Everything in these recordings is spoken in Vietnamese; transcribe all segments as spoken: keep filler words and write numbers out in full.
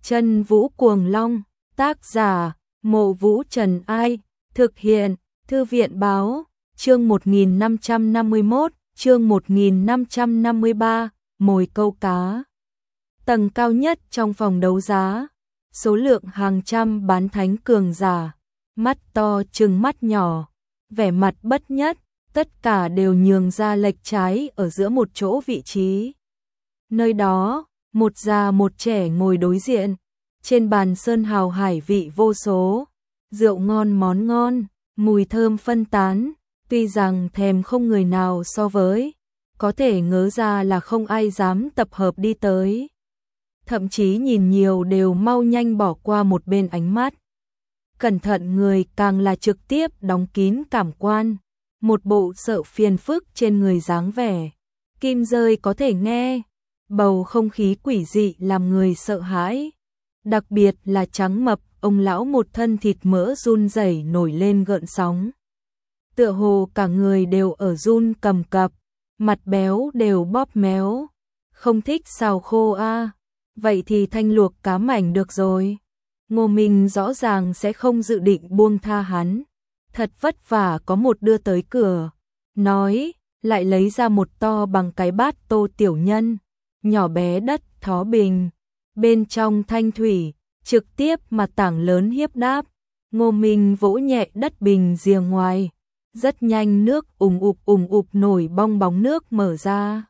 Chân Vũ Cuồng Long, tác giả, Mộ Vũ Trần Ai, thực hiện, Thư viện Báo, chương một nghìn năm trăm năm mươi mốt, chương một nghìn năm trăm năm mươi ba, mồi câu cá. Tầng cao nhất trong phòng đấu giá, số lượng hàng trăm bán thánh cường giả, mắt to trừng mắt nhỏ, vẻ mặt bất nhất, tất cả đều nhường ra lệch trái ở giữa một chỗ vị trí. Nơi đó, một già một trẻ ngồi đối diện, trên bàn sơn hào hải vị vô số, rượu ngon món ngon, mùi thơm phân tán, tuy rằng thèm không người nào so với, có thể ngớ ra là không ai dám tập hợp đi tới. Thậm chí nhìn nhiều đều mau nhanh bỏ qua một bên ánh mắt. Cẩn thận người càng là trực tiếp đóng kín cảm quan, một bộ sợ phiền phức trên người dáng vẻ. Kim rơi có thể nghe, bầu không khí quỷ dị làm người sợ hãi. Đặc biệt là trắng mập, ông lão một thân thịt mỡ run rẩy nổi lên gợn sóng. Tựa hồ cả người đều ở run cầm cập, mặt béo đều bóp méo. Không thích xào khô a à. Vậy thì thanh luộc cá mảnh được rồi. Ngô Minh rõ ràng sẽ không dự định buông tha hắn. Thật vất vả có một đưa tới cửa. Nói, lại lấy ra một to bằng cái bát Tô tiểu nhân. Nhỏ bé đất thó bình. Bên trong thanh thủy, trực tiếp mà tảng lớn hiếp đáp. Ngô Minh vỗ nhẹ đất bình rìa ngoài. Rất nhanh nước ùng ụp ùng ụp nổi bong bóng nước mở ra.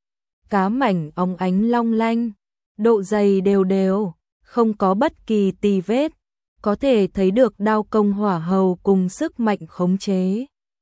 Cá mảnh óng ánh long lanh, độ dày đều đều, không có bất kỳ tì vết, có thể thấy được đao công hỏa hầu cùng sức mạnh khống chế.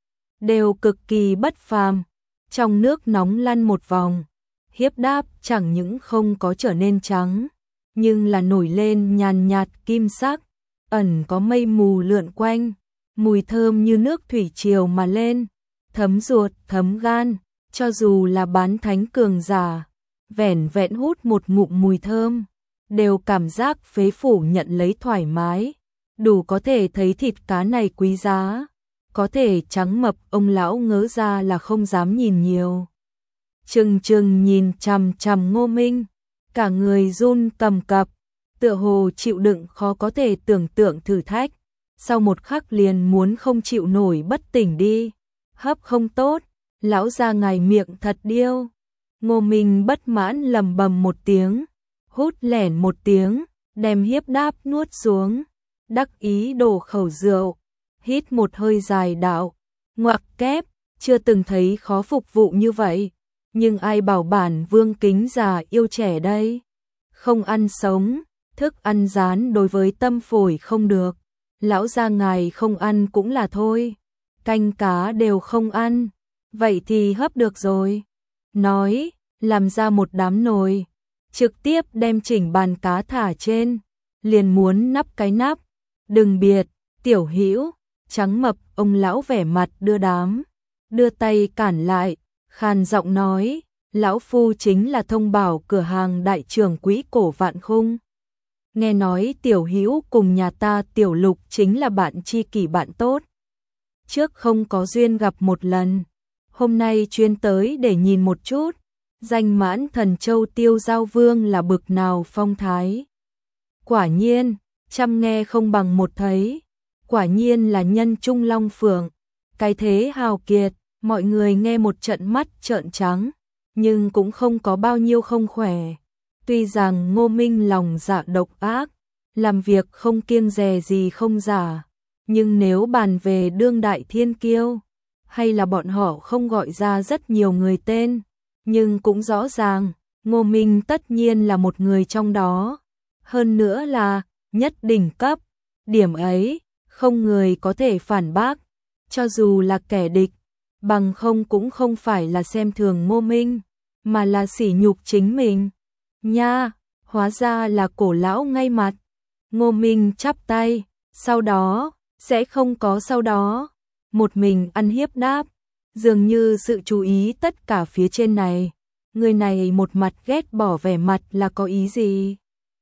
Đều cực kỳ bất phàm, trong nước nóng lăn một vòng, hiếp đáp chẳng những không có trở nên trắng, nhưng là nổi lên nhàn nhạt kim sắc, ẩn có mây mù lượn quanh, mùi thơm như nước thủy triều mà lên, thấm ruột, thấm gan, cho dù là bán thánh cường giả, vẻn vẹn hút một ngụm mùi thơm, đều cảm giác phế phủ nhận lấy thoải mái, đủ có thể thấy thịt cá này quý giá, có thể trắng mập ông lão ngớ ra là không dám nhìn nhiều. Trừng trừng nhìn chằm chằm Ngô Minh, cả người run cầm cập, tựa hồ chịu đựng khó có thể tưởng tượng thử thách, sau một khắc liền muốn không chịu nổi bất tỉnh đi, hấp không tốt, lão gia ngài miệng thật điêu. Ngô Minh bất mãn lầm bầm một tiếng, hút lẻn một tiếng, đem hiếp đáp nuốt xuống, đắc ý đổ khẩu rượu, hít một hơi dài đạo, ngoặc kép, chưa từng thấy khó phục vụ như vậy, nhưng ai bảo bản vương kính già yêu trẻ đây, không ăn sống, thức ăn rán đối với tâm phổi không được, lão gia ngài không ăn cũng là thôi, canh cá đều không ăn, vậy thì hấp được rồi. Nói, làm ra một đám nồi, trực tiếp đem chỉnh bàn cá thả trên, liền muốn nắp cái nắp, đừng biệt, tiểu hữu, trắng mập ông lão vẻ mặt đưa đám, đưa tay cản lại, khàn giọng nói, lão phu chính là thông bảo cửa hàng đại trưởng quỹ cổ Vạn Khung. Nghe nói tiểu hữu cùng nhà ta tiểu lục chính là bạn tri kỷ bạn tốt. Trước không có duyên gặp một lần, hôm nay chuyên tới để nhìn một chút, danh mãn thần châu Tiêu Giao Vương là bực nào phong thái. Quả nhiên, trăm nghe không bằng một thấy, quả nhiên là nhân trung long phượng, cái thế hào kiệt, mọi người nghe một trận mắt trợn trắng, nhưng cũng không có bao nhiêu không khỏe. Tuy rằng Ngô Minh lòng dạ độc ác, làm việc không kiêng dè gì không giả, nhưng nếu bàn về đương đại thiên kiêu, hay là bọn họ không gọi ra rất nhiều người tên, nhưng cũng rõ ràng, Ngô Minh tất nhiên là một người trong đó, hơn nữa là nhất đỉnh cấp, điểm ấy, không người có thể phản bác, cho dù là kẻ địch, bằng không cũng không phải là xem thường Ngô Minh, mà là sỉ nhục chính mình. Nha, hóa ra là cổ lão ngay mặt. Ngô Minh chắp tay, sau đó, sẽ không có sau đó. Một mình ăn hiếp đáp, dường như sự chú ý tất cả phía trên này. Người này một mặt ghét bỏ vẻ mặt là có ý gì?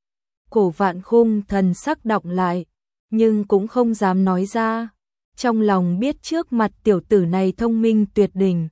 Cổ Vạn Khung thần sắc đọng lại, nhưng cũng không dám nói ra. Trong lòng biết trước mặt tiểu tử này thông minh tuyệt đỉnh.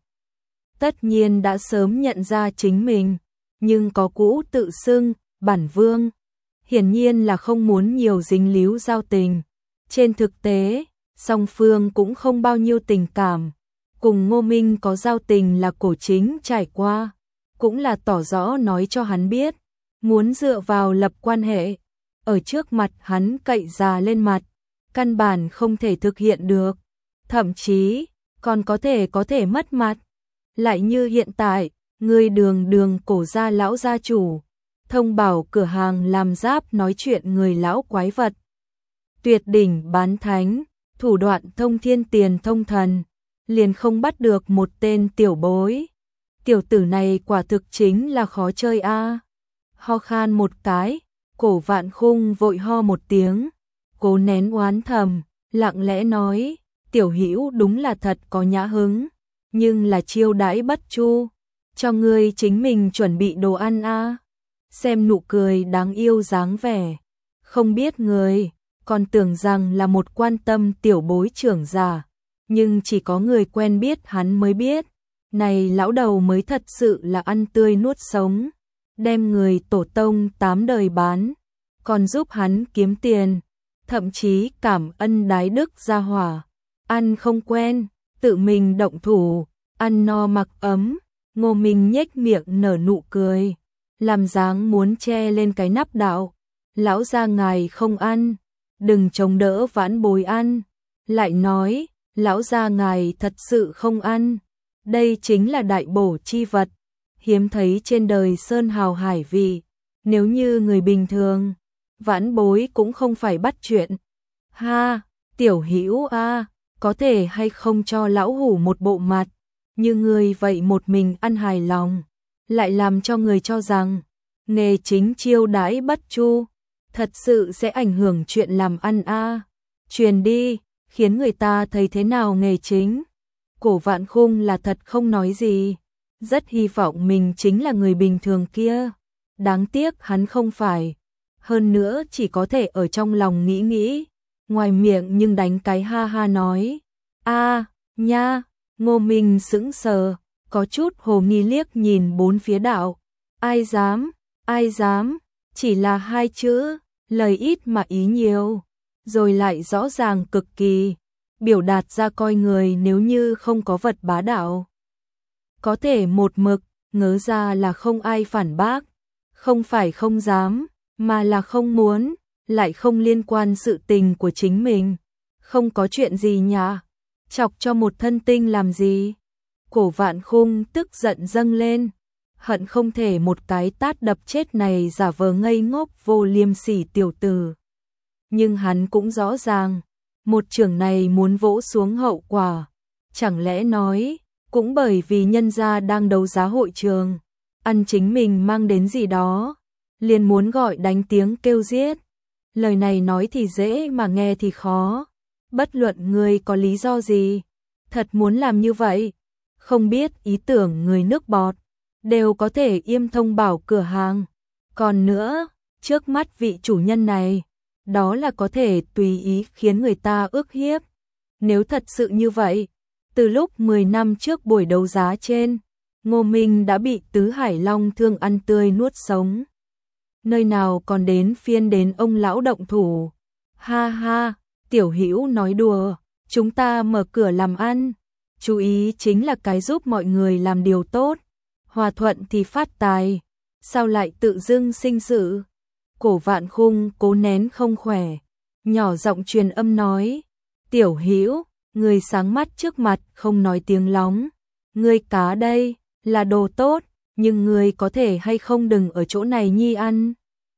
Tất nhiên đã sớm nhận ra chính mình, nhưng có cũ tự xưng, bản vương. hiển nhiên là không muốn nhiều dính líu giao tình. Trên thực tế, song phương cũng không bao nhiêu tình cảm. Cùng Ngô Minh có giao tình là Cổ Chính trải qua, cũng là tỏ rõ nói cho hắn biết, muốn dựa vào lập quan hệ, ở trước mặt hắn cậy già lên mặt, căn bản không thể thực hiện được, thậm chí còn có thể có thể mất mặt. Lại như hiện tại, người đường đường Cổ gia lão gia chủ, thông bảo cửa hàng làm giáp nói chuyện người lão quái vật. Tuyệt đỉnh bán thánh, thủ đoạn thông thiên tiền thông thần, liền không bắt được một tên tiểu bối. Tiểu tử này quả thực chính là khó chơi a. À. Ho khan một cái, Cổ Vạn Khung vội ho một tiếng, cố nén oán thầm, lặng lẽ nói, tiểu hữu đúng là thật có nhã hứng, nhưng là chiêu đãi bất chu, cho ngươi chính mình chuẩn bị đồ ăn a. À. Xem nụ cười đáng yêu dáng vẻ, không biết người, còn tưởng rằng là một quan tâm tiểu bối trưởng già, nhưng chỉ có người quen biết hắn mới biết, này lão đầu mới thật sự là ăn tươi nuốt sống, đem người tổ tông tám đời bán, còn giúp hắn kiếm tiền, thậm chí cảm ân đái đức gia hỏa, ăn không quen, tự mình động thủ, ăn no mặc ấm. Ngô Minh nhếch miệng nở nụ cười, làm dáng muốn che lên cái nắp đạo, lão gia ngài không ăn, đừng chống đỡ vãn bối ăn, lại nói, lão gia ngài thật sự không ăn, đây chính là đại bổ chi vật, hiếm thấy trên đời sơn hào hải vị, nếu như người bình thường, vãn bối cũng không phải bắt chuyện. Ha, tiểu hữu a, có thể hay không cho lão hủ một bộ mặt, như người vậy một mình ăn hài lòng, lại làm cho người cho rằng nghề chính chiêu đãi bất chu, thật sự sẽ ảnh hưởng chuyện làm ăn a. Truyền đi, khiến người ta thấy thế nào nghề chính. Cổ Vạn Khung là thật không nói gì, rất hy vọng mình chính là người bình thường kia, đáng tiếc hắn không phải, hơn nữa chỉ có thể ở trong lòng nghĩ nghĩ, ngoài miệng nhưng đánh cái ha ha nói, a nha. Ngô Minh sững sờ, có chút hồ nghi liếc nhìn bốn phía đạo, ai dám, ai dám, chỉ là hai chữ, lời ít mà ý nhiều, rồi lại rõ ràng cực kỳ, biểu đạt ra coi người nếu như không có vật bá đạo. Có thể một mực, ngớ ra là không ai phản bác, không phải không dám, mà là không muốn, lại không liên quan sự tình của chính mình, không có chuyện gì nhỉ, chọc cho một thân tinh làm gì. Cổ Vạn Khung tức giận dâng lên, hận không thể một cái tát đập chết này giả vờ ngây ngốc vô liêm sỉ tiểu tử. Nhưng hắn cũng rõ ràng, một trường này muốn vỗ xuống hậu quả, chẳng lẽ nói, cũng bởi vì nhân gia đang đấu giá hội trường, ăn chính mình mang đến gì đó, liền muốn gọi đánh tiếng kêu giết. Lời này nói thì dễ mà nghe thì khó, bất luận người có lý do gì, thật muốn làm như vậy, không biết ý tưởng người nước bọt, đều có thể yêm thông bảo cửa hàng. Còn nữa, trước mắt vị chủ nhân này, đó là có thể tùy ý khiến người ta ức hiếp. Nếu thật sự như vậy, từ lúc mười năm trước buổi đấu giá trên, Ngô Minh đã bị Tứ Hải Long Thương ăn tươi nuốt sống. Nơi nào còn đến phiên đến ông lão động thủ. Ha ha, tiểu hữu nói đùa, chúng ta mở cửa làm ăn, chú ý chính là cái giúp mọi người làm điều tốt, hòa thuận thì phát tài, sao lại tự dưng sinh sự. Cổ Vạn Khung cố nén không khỏe, nhỏ giọng truyền âm nói, tiểu hữu, người sáng mắt trước mặt không nói tiếng lóng, ngươi cá đây, là đồ tốt, nhưng người có thể hay không đừng ở chỗ này nhi ăn.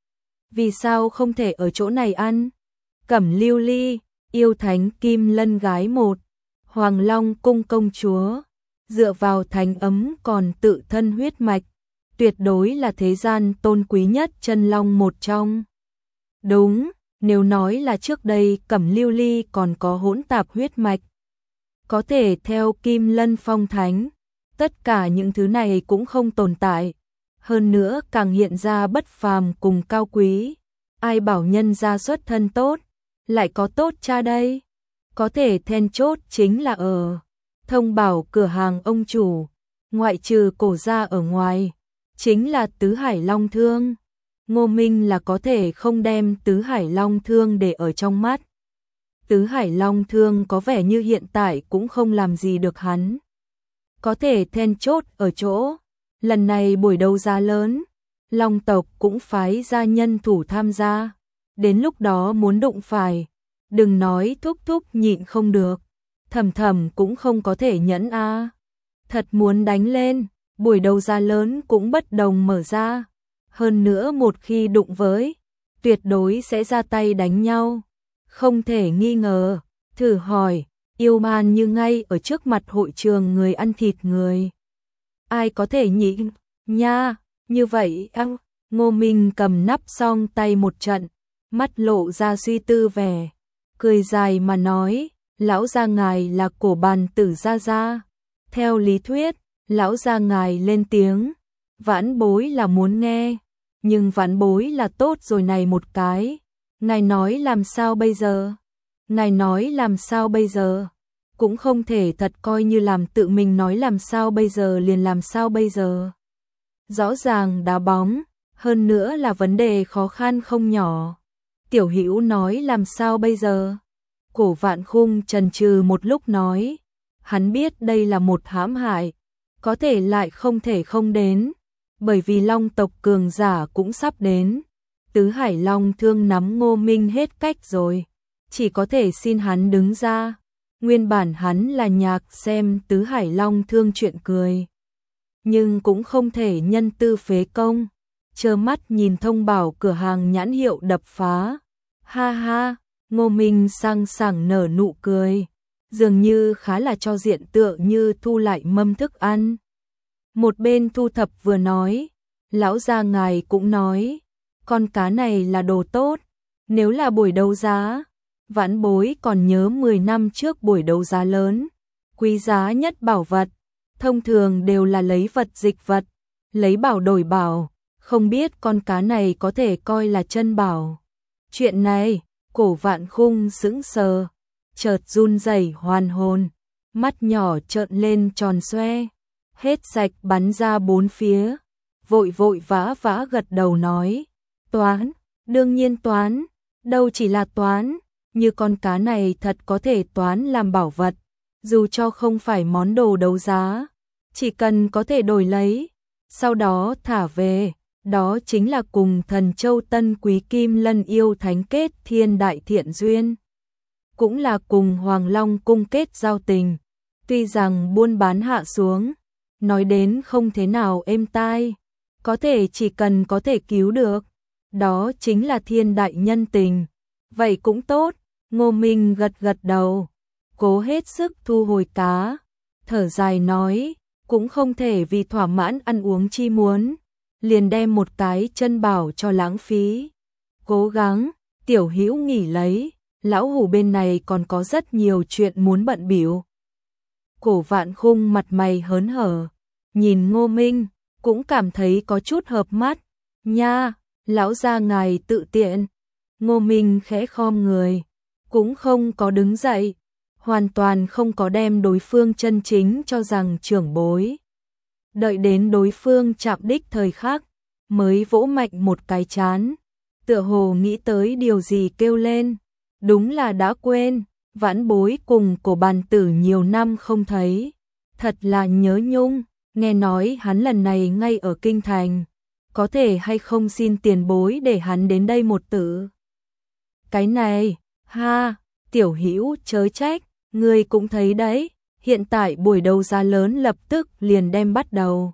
Vì sao không thể ở chỗ này ăn? Cẩm Lưu Ly, yêu thánh Kim Lân gái một, Hoàng Long cung công chúa, dựa vào thánh ấm còn tự thân huyết mạch, tuyệt đối là thế gian tôn quý nhất chân long một trong. Đúng, nếu nói là trước đây Cẩm Lưu Ly còn có hỗn tạp huyết mạch, có thể theo Kim Lân phong thánh, tất cả những thứ này cũng không tồn tại, hơn nữa càng hiện ra bất phàm cùng cao quý. Ai bảo nhân gia xuất thân tốt, lại có tốt cha đây? Có thể then chốt chính là ở thông bảo cửa hàng ông chủ, ngoại trừ Cổ gia ở ngoài, chính là Tứ Hải Long Thương. Ngô Minh là có thể không đem Tứ Hải Long Thương để ở trong mắt. Tứ Hải Long Thương có vẻ như hiện tại cũng không làm gì được hắn. Có thể then chốt ở chỗ, lần này buổi đấu giá lớn, Long tộc cũng phái ra nhân thủ tham gia. Đến lúc đó muốn đụng phải, đừng nói thúc thúc nhịn không được, Thầm Thầm cũng không có thể nhẫn a. Thật muốn đánh lên, buổi đấu giá lớn cũng bất đồng mở ra. Hơn nữa một khi đụng với, tuyệt đối sẽ ra tay đánh nhau. Không thể nghi ngờ, thử hỏi, yêu man như ngay ở trước mặt hội trường người ăn thịt người. Ai có thể nhịn, nha, như vậy ăn. Ngô Minh cầm nắp xong tay một trận, mắt lộ ra suy tư vẻ, cười dài mà nói, lão gia ngài là cổ bàn tử gia gia. Theo lý thuyết, lão gia ngài lên tiếng, vãn bối là muốn nghe, nhưng vãn bối là tốt rồi này một cái. Ngài nói làm sao bây giờ? Ngài nói làm sao bây giờ? Cũng không thể thật coi như làm tự mình nói làm sao bây giờ liền làm sao bây giờ. Rõ ràng đá bóng, hơn nữa là vấn đề khó khăn không nhỏ. Tiểu Hữu nói làm sao bây giờ? Cổ Vạn Khung chần chừ một lúc nói, hắn biết đây là một hãm hại, có thể lại không thể không đến, bởi vì Long tộc cường giả cũng sắp đến. Tứ Hải Long Thương nắm Ngô Minh hết cách rồi, chỉ có thể xin hắn đứng ra. Nguyên bản hắn là nhạc xem Tứ Hải Long Thương chuyện cười, nhưng cũng không thể nhân tư phế công, trơ mắt nhìn thông bảo cửa hàng nhãn hiệu đập phá. Ha ha, Ngô Minh sang sảng nở nụ cười, dường như khá là cho diện tượng như thu lại mâm thức ăn. Một bên thu thập vừa nói, lão gia ngài cũng nói, con cá này là đồ tốt, nếu là buổi đấu giá, vãn bối còn nhớ mười năm trước buổi đấu giá lớn, quý giá nhất bảo vật, thông thường đều là lấy vật dịch vật, lấy bảo đổi bảo, không biết con cá này có thể coi là chân bảo. Chuyện này, Cổ Vạn Khung sững sờ, chợt run rẩy hoàn hồn, mắt nhỏ trợn lên tròn xoe, hết sạch bắn ra bốn phía, vội vội vã vã gật đầu nói, toán, đương nhiên toán, đâu chỉ là toán, như con cá này thật có thể toán làm bảo vật, dù cho không phải món đồ đấu giá, chỉ cần có thể đổi lấy, sau đó thả về, đó chính là cùng Thần Châu Tân Quý Kim Lân yêu thánh kết thiên đại thiện duyên, cũng là cùng Hoàng Long cung kết giao tình. Tuy rằng buôn bán hạ xuống, nói đến không thế nào êm tai, có thể chỉ cần có thể cứu được, đó chính là thiên đại nhân tình. Vậy cũng tốt, Ngô Minh gật gật đầu, cố hết sức thu hồi cá, thở dài nói, cũng không thể vì thỏa mãn ăn uống chi muốn, liền đem một cái chân bảo cho lãng phí. Cố gắng, Tiểu Hữu nghỉ lấy, lão hủ bên này còn có rất nhiều chuyện muốn bận bịu. Cổ Vạn Khung mặt mày hớn hở, nhìn Ngô Minh, cũng cảm thấy có chút hợp mắt. Nha, lão gia ngài tự tiện. Ngô Minh khẽ khom người, cũng không có đứng dậy, hoàn toàn không có đem đối phương chân chính cho rằng trưởng bối. Đợi đến đối phương chạm đích thời khắc, mới vỗ mạnh một cái chán, tựa hồ nghĩ tới điều gì kêu lên, đúng là đã quên, vãn bối cùng Cổ bàn tử nhiều năm không thấy, thật là nhớ nhung, nghe nói hắn lần này ngay ở kinh thành, có thể hay không xin tiền bối để hắn đến đây một tử. Cái này, ha, Tiểu Hữu chớ trách, ngươi cũng thấy đấy, hiện tại buổi đấu giá lớn lập tức liền đem bắt đầu.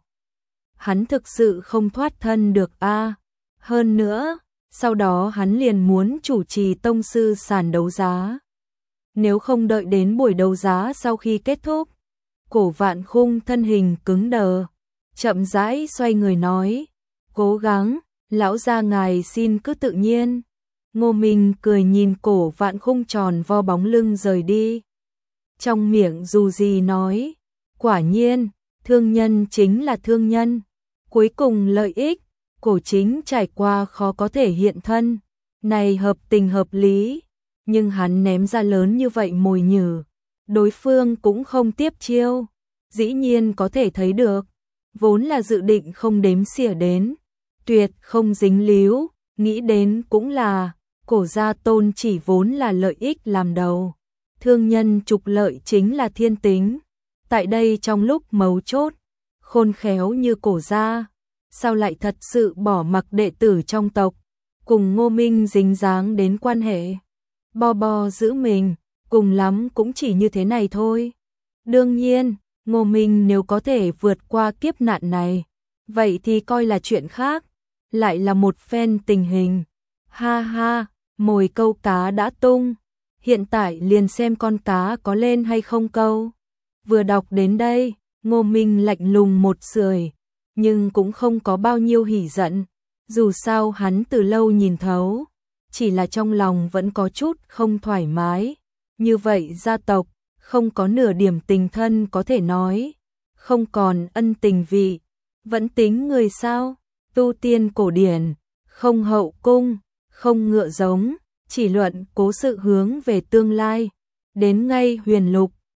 Hắn thực sự không thoát thân được a. À. Hơn nữa, sau đó hắn liền muốn chủ trì tông sư sàn đấu giá. Nếu không đợi đến buổi đấu giá sau khi kết thúc, Cổ Vạn Khung thân hình cứng đờ, chậm rãi xoay người nói, cố gắng, lão gia ngài xin cứ tự nhiên. Ngô Minh cười nhìn Cổ Vạn Khung tròn vo bóng lưng rời đi. Trong miệng dù gì nói, quả nhiên, thương nhân chính là thương nhân. Cuối cùng lợi ích, Cổ chính trải qua khó có thể hiện thân. Này hợp tình hợp lý, nhưng hắn ném ra lớn như vậy mồi nhử. Đối phương cũng không tiếp chiêu, dĩ nhiên có thể thấy được. Vốn là dự định không đếm xỉa đến, tuyệt không dính líu, nghĩ đến cũng là, cổ gia tôn chỉ vốn là lợi ích làm đầu. Thương nhân trục lợi chính là thiên tính. Tại đây trong lúc mấu chốt, khôn khéo như cổ gia, sao lại thật sự bỏ mặc đệ tử trong tộc, cùng Ngô Minh dính dáng đến quan hệ. Bo bo giữ mình, cùng lắm cũng chỉ như thế này thôi. Đương nhiên, Ngô Minh nếu có thể vượt qua kiếp nạn này, vậy thì coi là chuyện khác, lại là một phen tình hình. Ha ha, mồi câu cá đã tung, hiện tại liền xem con cá có lên hay không câu. Vừa đọc đến đây, Ngô Minh lạnh lùng một sưởi, nhưng cũng không có bao nhiêu hỉ giận, dù sao hắn từ lâu nhìn thấu, chỉ là trong lòng vẫn có chút không thoải mái. Như vậy gia tộc, không có nửa điểm tình thân có thể nói, không còn ân tình vị, vẫn tính người sao, tu tiên cổ điển, không hậu cung, không ngựa giống, chỉ luận cố sự hướng về tương lai, đến ngay huyền lục,